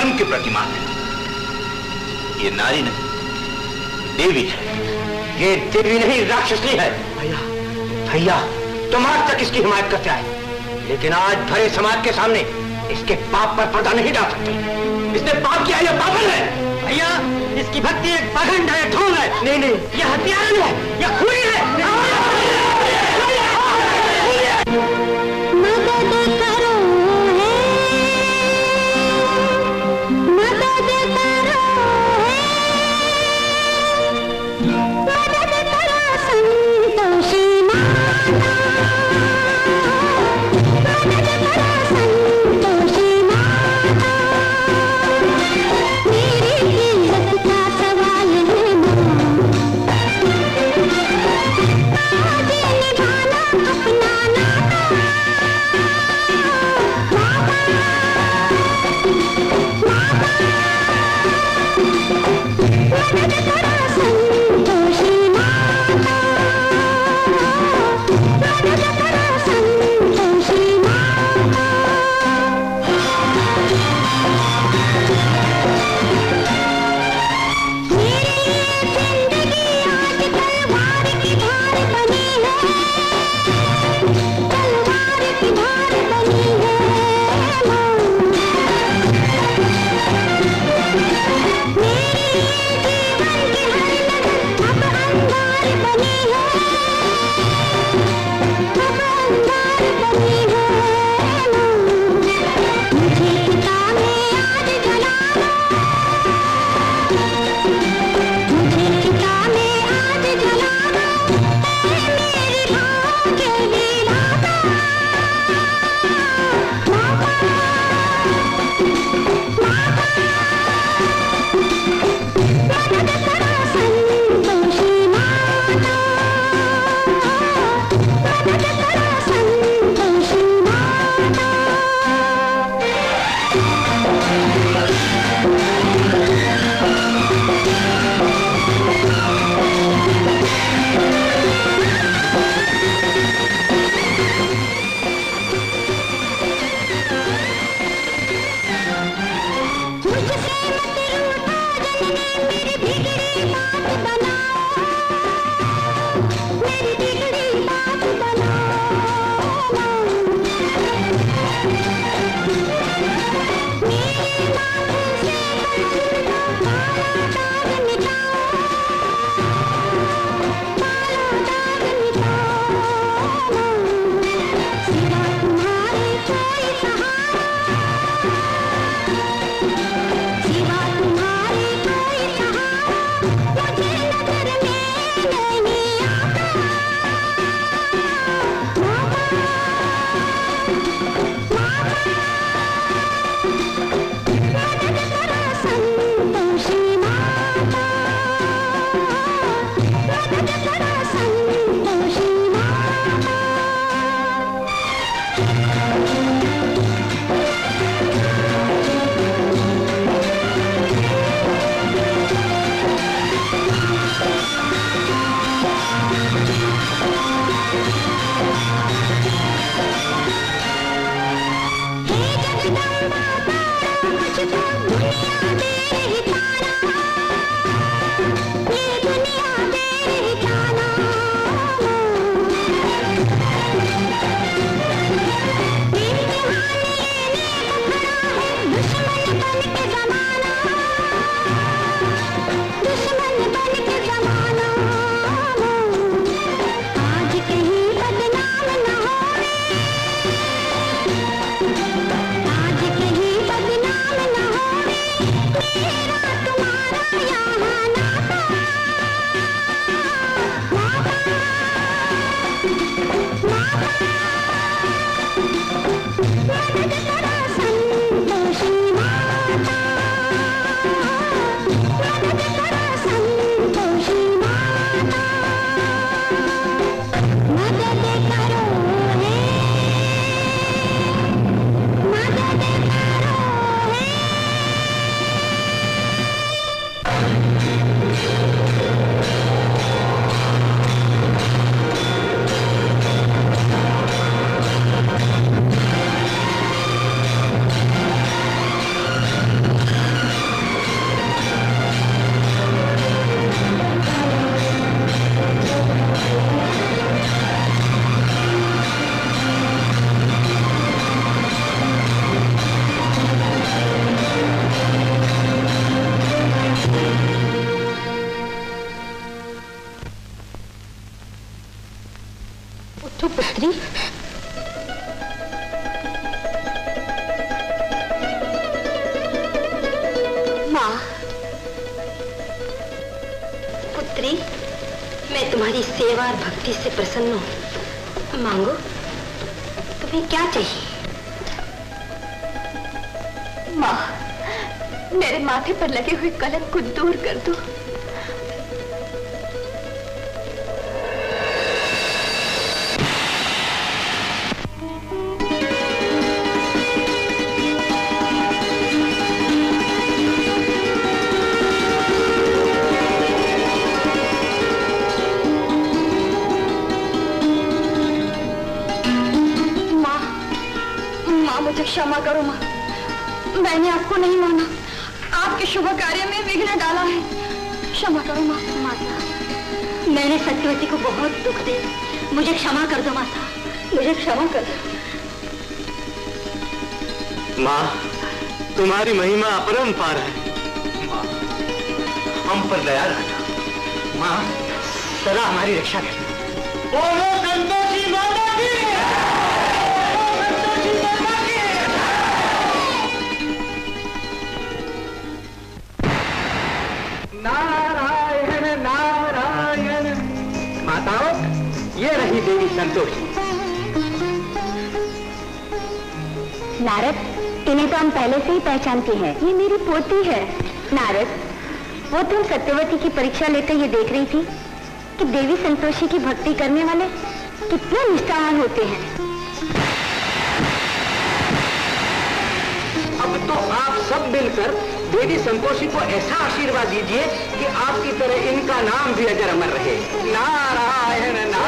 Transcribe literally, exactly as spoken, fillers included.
धर्म की प्रतिमा है। ये नारी नहीं, देवी है। ये देवी नहीं, राक्षसी है। भैया, भैया, तुम आज तक इसकी हिमायत करते आए, लेकिन आज भरे समाज के सामने इसके पाप पर पर्दा नहीं डाल सकते। इसने पाप किया, यह पागल है। भैया, इसकी भक्ति एक पाखंड है, ढोंग है। नहीं नहीं, यह हत्यारा है, यह खूनी है। जीवा माँ, पुत्री, मैं तुम्हारी सेवा और भक्ति से प्रसन्न हूँ। मांगो, तुम्हें क्या चाहिए? माँ, मेरे माथे पर लगे हुए कलंक को दूर कर दो। मुझे क्षमा करो माँ, मैंने आपको नहीं माना, आपके शुभ कार्य में विघ्न डाला है। क्षमा करो माँ। माता, मैंने सत्यवती को बहुत दुख दिया, मुझे क्षमा कर दो माता, मुझे क्षमा कर दो। माँ, तुम्हारी महिमा अपरंपार है। माँ, हम पर दया रखना। माँ, सदा हमारी रक्षा करना। बोलो संतोषी माता की। नारायण नारायण। माताओं, ये रही देवी संतोषी। नारद, इन्हें तो हम पहले से ही पहचानती हैं। ये मेरी पोती है। नारद, वो तुम सत्यवती की परीक्षा लेकर ये देख रही थी कि देवी संतोषी की भक्ति करने वाले कितने निष्ठावान होते हैं। अब तो आप सब मिलकर देवी संतोषी को ऐसा आशीर्वाद दीजिए कि आपकी तरह इनका नाम भी अजर अमर रहे। नारायण नारायण।